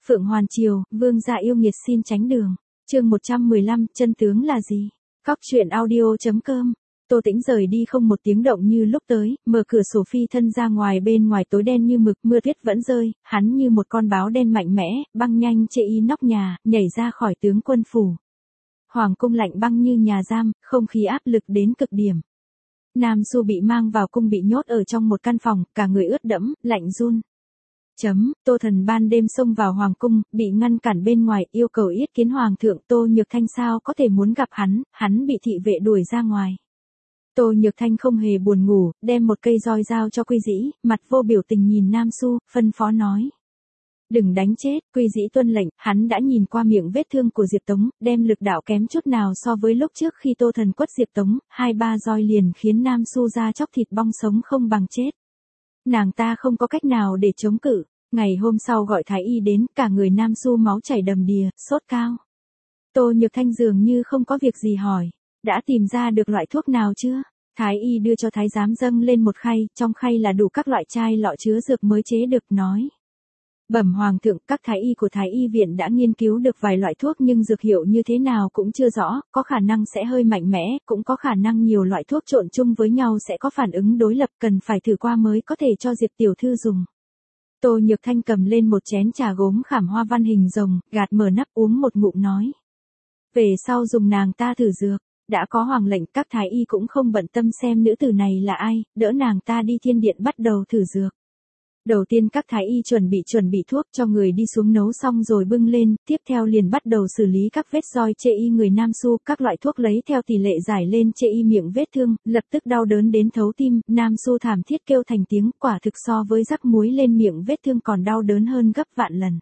Phượng Hoàn Triều, vương gia yêu nghiệt xin tránh đường. Chương 115, chân tướng là gì? Cóc truyện audio.com. Tô Tĩnh rời đi không một tiếng động như lúc tới, mở cửa sổ phi thân ra ngoài, bên ngoài tối đen như mực, mưa tuyết vẫn rơi, hắn như một con báo đen mạnh mẽ, băng nhanh chệ y nóc nhà, nhảy ra khỏi tướng quân phủ. Hoàng cung lạnh băng như nhà giam, không khí áp lực đến cực điểm. Nam Xu bị mang vào cung, bị nhốt ở trong một căn phòng, cả người ướt đẫm, lạnh run. Tô Thần ban đêm xông vào hoàng cung, bị ngăn cản bên ngoài, yêu cầu yết kiến hoàng thượng. Tô Nhược Thanh sao có thể muốn gặp hắn bị thị vệ đuổi ra ngoài. Tô Nhược Thanh không hề buồn ngủ, đem một cây roi giao cho Quy Dĩ, mặt vô biểu tình nhìn Nam Xu, phân phó nói. Đừng đánh chết. Quy Dĩ tuân lệnh, hắn đã nhìn qua miệng vết thương của Diệp Tống, đem lực đạo kém chút nào so với lúc trước khi Tô Thần quất Diệp Tống, 2-3 roi liền khiến Nam Xu da chóc thịt bong, sống không bằng chết. Nàng ta không có cách nào để chống cự. Ngày hôm sau gọi Thái Y đến, cả người Nam Xu máu chảy đầm đìa, sốt cao. Tô Nhược Thanh dường như không có việc gì hỏi. Đã tìm ra được loại thuốc nào chưa? Thái Y đưa cho thái giám dâng lên một khay, trong khay là đủ các loại chai lọ chứa dược mới chế được, nói. Bẩm hoàng thượng, các thái y của Thái Y viện đã nghiên cứu được vài loại thuốc nhưng dược hiệu như thế nào cũng chưa rõ, có khả năng sẽ hơi mạnh mẽ, cũng có khả năng nhiều loại thuốc trộn chung với nhau sẽ có phản ứng đối lập, cần phải thử qua mới có thể cho Diệp tiểu thư dùng. Tô Nhược Thanh cầm lên một chén trà gốm khảm hoa văn hình rồng, gạt mở nắp uống một ngụm nói. Về sau dùng nàng ta thử dược, đã có hoàng lệnh, các thái y cũng không bận tâm xem nữ tử này là ai, đỡ nàng ta đi thiên điện bắt đầu thử dược. Đầu tiên các thái y chuẩn bị thuốc cho người đi xuống nấu xong rồi bưng lên, tiếp theo liền bắt đầu xử lý các vết roi chệ y người Nam Xu, các loại thuốc lấy theo tỷ lệ giải lên chệ y miệng vết thương, lập tức đau đớn đến thấu tim, Nam Xu thảm thiết kêu thành tiếng, quả thực so với rắc muối lên miệng vết thương còn đau đớn hơn gấp vạn lần.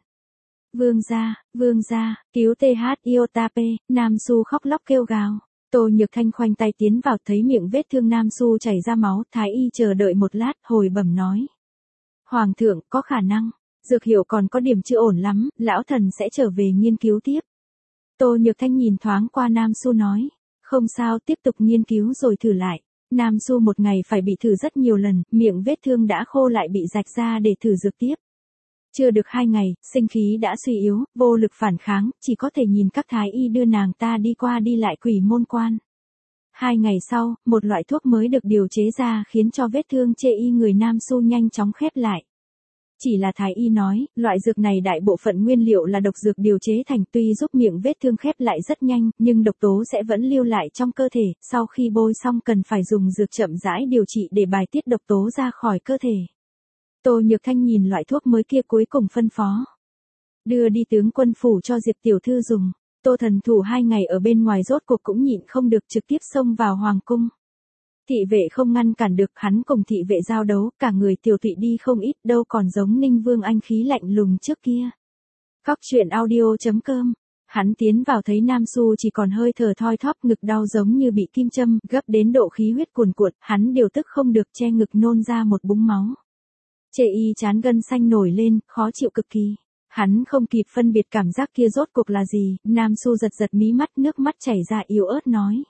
Vương gia, cứu TH Iotape, Nam Xu khóc lóc kêu gào. Tô Nhược Thanh khoanh tay tiến vào, thấy miệng vết thương Nam Xu chảy ra máu, thái y chờ đợi một lát, hồi bẩm nói. Hoàng thượng, có khả năng, dược hiệu còn có điểm chưa ổn lắm, lão thần sẽ trở về nghiên cứu tiếp. Tô Nhược Thanh nhìn thoáng qua Nam Xu nói, không sao, tiếp tục nghiên cứu rồi thử lại. Nam Xu một ngày phải bị thử rất nhiều lần, miệng vết thương đã khô lại bị rạch ra để thử dược tiếp. Chưa được 2 ngày, sinh khí đã suy yếu, vô lực phản kháng, chỉ có thể nhìn các thái y đưa nàng ta đi qua đi lại Quỷ Môn Quan. 2 ngày sau, một loại thuốc mới được điều chế ra khiến cho vết thương chệ y người Nam Xu nhanh chóng khép lại. Chỉ là thái y nói, loại dược này đại bộ phận nguyên liệu là độc dược điều chế thành, tuy giúp miệng vết thương khép lại rất nhanh, nhưng độc tố sẽ vẫn lưu lại trong cơ thể, sau khi bôi xong cần phải dùng dược chậm rãi điều trị để bài tiết độc tố ra khỏi cơ thể. Tô Nhược Thanh nhìn loại thuốc mới kia cuối cùng phân phó. Đưa đi tướng quân phủ cho Diệp tiểu thư dùng. Tô Thần thủ 2 ngày ở bên ngoài rốt cuộc cũng nhịn không được, trực tiếp xông vào hoàng cung. Thị vệ không ngăn cản được, hắn cùng thị vệ giao đấu, cả người tiểu tụy đi không ít, đâu còn giống Ninh Vương anh khí lạnh lùng trước kia. Cóc truyện audio.com. Hắn tiến vào thấy Nam Xu chỉ còn hơi thở thoi thóp, ngực đau giống như bị kim châm, gấp đến độ khí huyết cuồn cuộn, hắn điều tức không được, che ngực nôn ra một búng máu. Chệ y chán gân xanh nổi lên, khó chịu cực kỳ. Hắn không kịp phân biệt cảm giác kia rốt cuộc là gì, Nam Xu giật mí mắt, nước mắt chảy ra yếu ớt nói.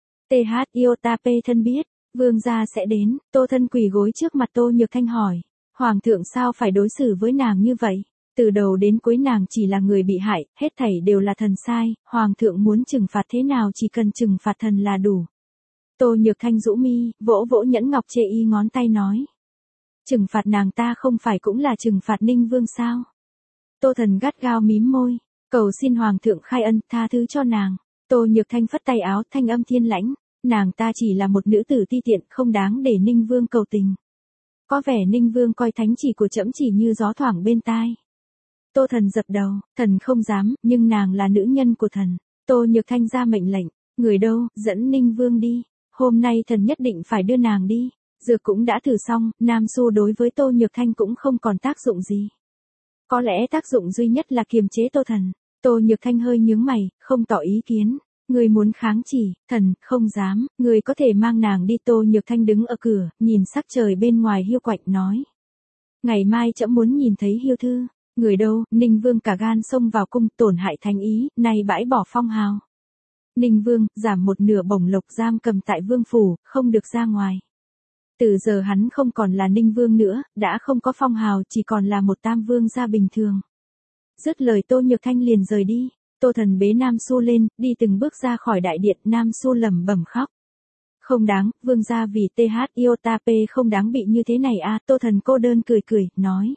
TH Iotape thân biết, vương gia sẽ đến. Tô Thân quỳ gối trước mặt Tô Nhược Thanh hỏi. Hoàng thượng sao phải đối xử với nàng như vậy? Từ đầu đến cuối nàng chỉ là người bị hại, hết thảy đều là thần sai, hoàng thượng muốn trừng phạt thế nào chỉ cần trừng phạt thần là đủ. Tô Nhược Thanh rũ mi, vỗ nhẫn ngọc chệ y ngón tay nói. Trừng phạt nàng ta không phải cũng là trừng phạt Ninh Vương sao? Tô Thần gắt gao mím môi, cầu xin hoàng thượng khai ân, tha thứ cho nàng. Tô Nhược Thanh phất tay áo, thanh âm thiên lãnh, nàng ta chỉ là một nữ tử ti tiện, không đáng để Ninh Vương cầu tình. Có vẻ Ninh Vương coi thánh chỉ của trẫm chỉ như gió thoảng bên tai. Tô Thần dập đầu, thần không dám, nhưng nàng là nữ nhân của thần. Tô Nhược Thanh ra mệnh lệnh, người đâu, dẫn Ninh Vương đi. Hôm nay thần nhất định phải đưa nàng đi. Dược cũng đã thử xong, Nam Xu đối với Tô Nhược Thanh cũng không còn tác dụng gì. Có lẽ tác dụng duy nhất là kiềm chế Tô Thần. Tô Nhược Thanh hơi nhướng mày, không tỏ ý kiến. Người muốn kháng chỉ, thần, không dám, người có thể mang nàng đi. Tô Nhược Thanh đứng ở cửa, nhìn sắc trời bên ngoài hiu quạnh nói. Ngày mai trẫm muốn nhìn thấy Hiêu thư. Người đâu? Ninh Vương cả gan xông vào cung, tổn hại thánh ý, nay bãi bỏ phong hào. Ninh Vương, giảm một nửa bổng lộc giam cầm tại vương phủ, không được ra ngoài. Từ giờ hắn không còn là Ninh Vương nữa, đã không có phong hào, chỉ còn là một tam vương gia bình thường. Dứt lời Tô Nhược Thanh liền rời đi. Tô Thần bế Nam Xu lên, đi từng bước ra khỏi đại điện, Nam Xu lẩm bẩm khóc. Không đáng, vương gia vì TH Iota P không đáng bị như thế này à, Tô Thần cô đơn cười cười, nói.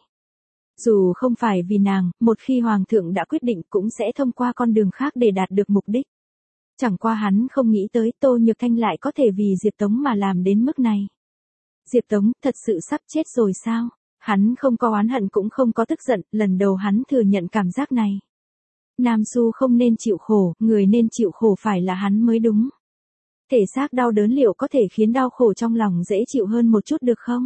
Dù không phải vì nàng, một khi Hoàng thượng đã quyết định cũng sẽ thông qua con đường khác để đạt được mục đích. Chẳng qua hắn không nghĩ tới Tô Nhược Thanh lại có thể vì Diệp Tống mà làm đến mức này. Diệp Tống thật sự sắp chết rồi sao? Hắn không có oán hận cũng không có tức giận, lần đầu hắn thừa nhận cảm giác này. Nam Xu không nên chịu khổ, người nên chịu khổ phải là hắn mới đúng. Thể xác đau đớn liệu có thể khiến đau khổ trong lòng dễ chịu hơn một chút được không?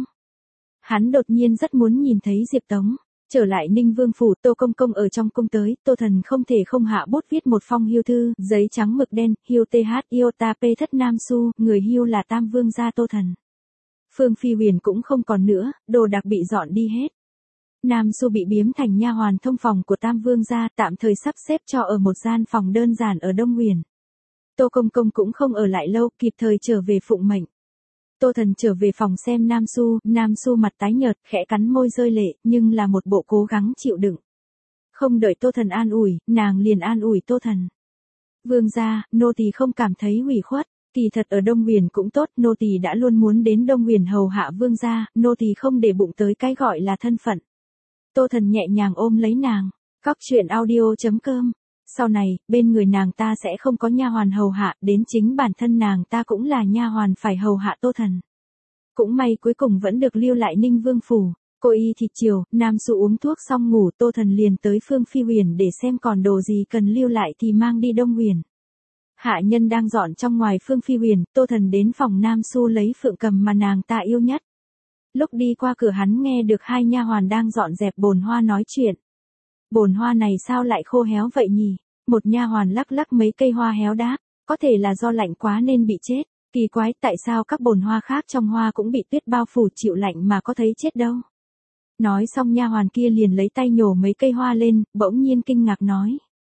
Hắn đột nhiên rất muốn nhìn thấy Diệp Tống. Trở lại Ninh Vương phủ, Tô Công Công ở trong cung tới, Tô Thần không thể không hạ bút viết một phong hưu thư, giấy trắng mực đen, hưu TH Iota P thất Nam Xu, người hưu là Tam Vương gia Tô Thần. Phương Phi Huyền cũng không còn nữa, đồ đạc bị dọn đi hết. Nam Xu bị biếm thành nha hoàn thông phòng của Tam Vương gia, tạm thời sắp xếp cho ở một gian phòng đơn giản ở Đông Huyền. Tô Công Công cũng không ở lại lâu, kịp thời trở về phụng mệnh. Tô Thần trở về phòng xem Nam Xu mặt tái nhợt, khẽ cắn môi rơi lệ, nhưng là một bộ cố gắng chịu đựng. Không đợi Tô Thần an ủi, nàng liền an ủi Tô Thần. Vương gia, nô tỳ không cảm thấy ủy khuất, kỳ thật ở Đông Huyền cũng tốt, nô tỳ đã luôn muốn đến Đông Huyền hầu hạ vương gia, nô tỳ không để bụng tới cái gọi là thân phận. Tô Thần nhẹ nhàng ôm lấy nàng, Cóc Truyện Audio.com. Sau này, bên người nàng ta sẽ không có nha hoàn hầu hạ, đến chính bản thân nàng ta cũng là nha hoàn phải hầu hạ Tô Thần. Cũng may cuối cùng vẫn được lưu lại Ninh Vương phủ. Cô y thịt chiều, Nam Xu uống thuốc xong ngủ, Tô Thần liền tới Phương Phi Huyền để xem còn đồ gì cần lưu lại thì mang đi Đông Huyền. Hạ nhân đang dọn trong ngoài Phương Phi Huyền, Tô Thần đến phòng Nam Xu lấy phượng cầm mà nàng ta yêu nhất. Lúc đi qua cửa hắn nghe được hai nha hoàn đang dọn dẹp bồn hoa nói chuyện. Bồn hoa này sao lại khô héo vậy nhỉ? Một nha hoàn lắc lắc mấy cây hoa héo đáp, có thể là do lạnh quá nên bị chết. Kỳ quái, tại sao các bồn hoa khác trong hoa cũng bị tuyết bao phủ chịu lạnh mà có thấy chết đâu? Nói xong nha hoàn kia liền lấy tay nhổ mấy cây hoa lên, bỗng nhiên kinh ngạc nói.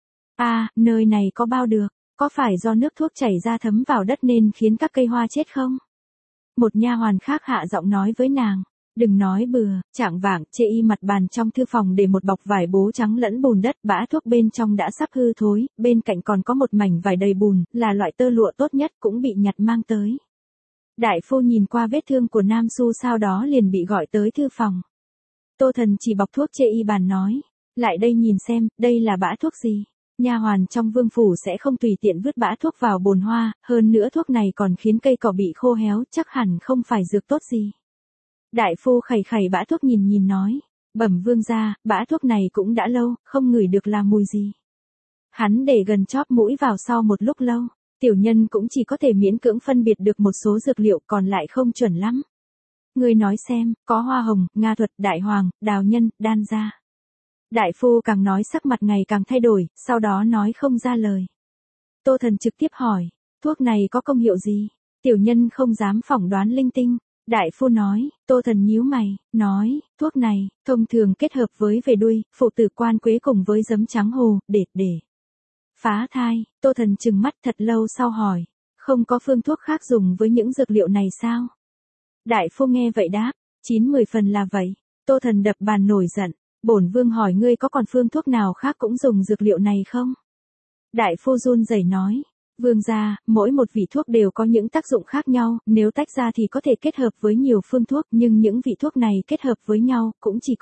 Nơi này có bao được, có phải do nước thuốc chảy ra thấm vào đất nên khiến các cây hoa chết không? Một nha hoàn khác hạ giọng nói với nàng. Đừng nói bừa, chạng vạng, chê y mặt bàn trong thư phòng để một bọc vải bố trắng lẫn bùn đất, bã thuốc bên trong đã sắp hư thối, bên cạnh còn có một mảnh vải đầy bùn, là loại tơ lụa tốt nhất cũng bị nhặt mang tới. Đại phu nhìn qua vết thương của Nam Xu sau đó liền bị gọi tới thư phòng. Tô Thần chỉ bọc thuốc chê y bàn nói, lại đây nhìn xem, đây là bã thuốc gì? Nha hoàn trong vương phủ sẽ không tùy tiện vứt bã thuốc vào bồn hoa, hơn nữa thuốc này còn khiến cây cỏ bị khô héo, chắc hẳn không phải dược tốt gì. Đại phu khẩy khẩy bã thuốc nhìn nói, bẩm vương gia, bã thuốc này cũng đã lâu, không ngửi được là mùi gì. Hắn để gần chóp mũi vào sau một lúc lâu, tiểu nhân cũng chỉ có thể miễn cưỡng phân biệt được một số dược liệu còn lại không chuẩn lắm. Người nói xem, có hoa hồng, nga thuật, đại hoàng, đào nhân, đan gia. Đại phu càng nói sắc mặt ngày càng thay đổi, sau đó nói không ra lời. Tô Thần trực tiếp hỏi, thuốc này có công hiệu gì? Tiểu nhân không dám phỏng đoán linh tinh. Đại phu nói, Tô Thần nhíu mày, nói, thuốc này, thông thường kết hợp với về đuôi, phụ tử quan quế cùng với giấm trắng hồ, để phá thai. Tô Thần trừng mắt thật lâu sau hỏi, không có phương thuốc khác dùng với những dược liệu này sao? Đại phu nghe vậy đáp, 9-10 phần là vậy. Tô Thần đập bàn nổi giận, bổn vương hỏi ngươi có còn phương thuốc nào khác cũng dùng dược liệu này không? Đại phu run rẩy nói, vương gia, mỗi một vị thuốc đều có những tác dụng khác nhau, nếu tách ra thì có thể kết hợp với nhiều phương thuốc, nhưng những vị thuốc này kết hợp với nhau, cũng chỉ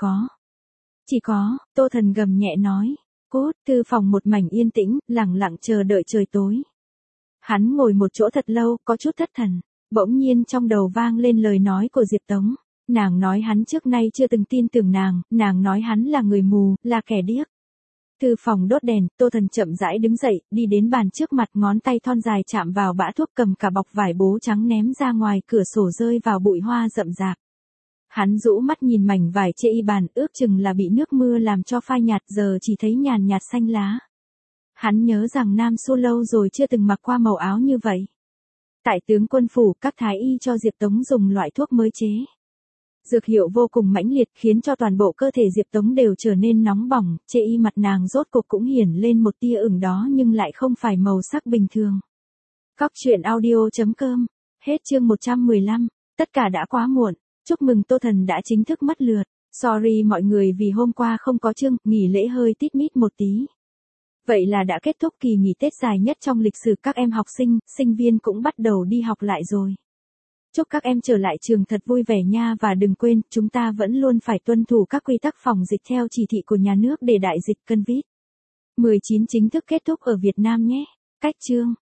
có, Tô Thần gầm nhẹ nói, cút, thư phòng một mảnh yên tĩnh, lặng lặng chờ đợi trời tối. Hắn ngồi một chỗ thật lâu, có chút thất thần, bỗng nhiên trong đầu vang lên lời nói của Diệp Tống. Nàng nói hắn trước nay chưa từng tin tưởng nàng nói hắn là người mù, là kẻ điếc. Thư phòng đốt đèn, Tô Thần chậm rãi đứng dậy, đi đến bàn trước mặt, ngón tay thon dài chạm vào bã thuốc, cầm cả bọc vải bố trắng ném ra ngoài cửa sổ rơi vào bụi hoa rậm rạp. Hắn rũ mắt nhìn mảnh vải chê y bàn, ước chừng là bị nước mưa làm cho phai nhạt, giờ chỉ thấy nhàn nhạt xanh lá. Hắn nhớ rằng Nam Xu lâu rồi chưa từng mặc qua màu áo như vậy. Tại tướng quân phủ, các thái y cho Diệp Tống dùng loại thuốc mới chế. Dược hiệu vô cùng mãnh liệt khiến cho toàn bộ cơ thể Diệp Tống đều trở nên nóng bỏng, chê y mặt nàng rốt cuộc cũng hiển lên một tia ửng đó nhưng lại không phải màu sắc bình thường. Cóc Truyện Audio.com. Hết chương 115. Tất cả đã quá muộn. Chúc mừng Tô Thần đã chính thức mất lượt. Sorry mọi người vì hôm qua không có chương, nghỉ lễ hơi tít mít một tí. Vậy là đã kết thúc kỳ nghỉ Tết dài nhất trong lịch sử, các em học sinh, sinh viên cũng bắt đầu đi học lại rồi. Chúc các em trở lại trường thật vui vẻ nha, và đừng quên, chúng ta vẫn luôn phải tuân thủ các quy tắc phòng dịch theo chỉ thị của nhà nước để đại dịch COVID-19 chính thức kết thúc ở Việt Nam nhé. Cách chương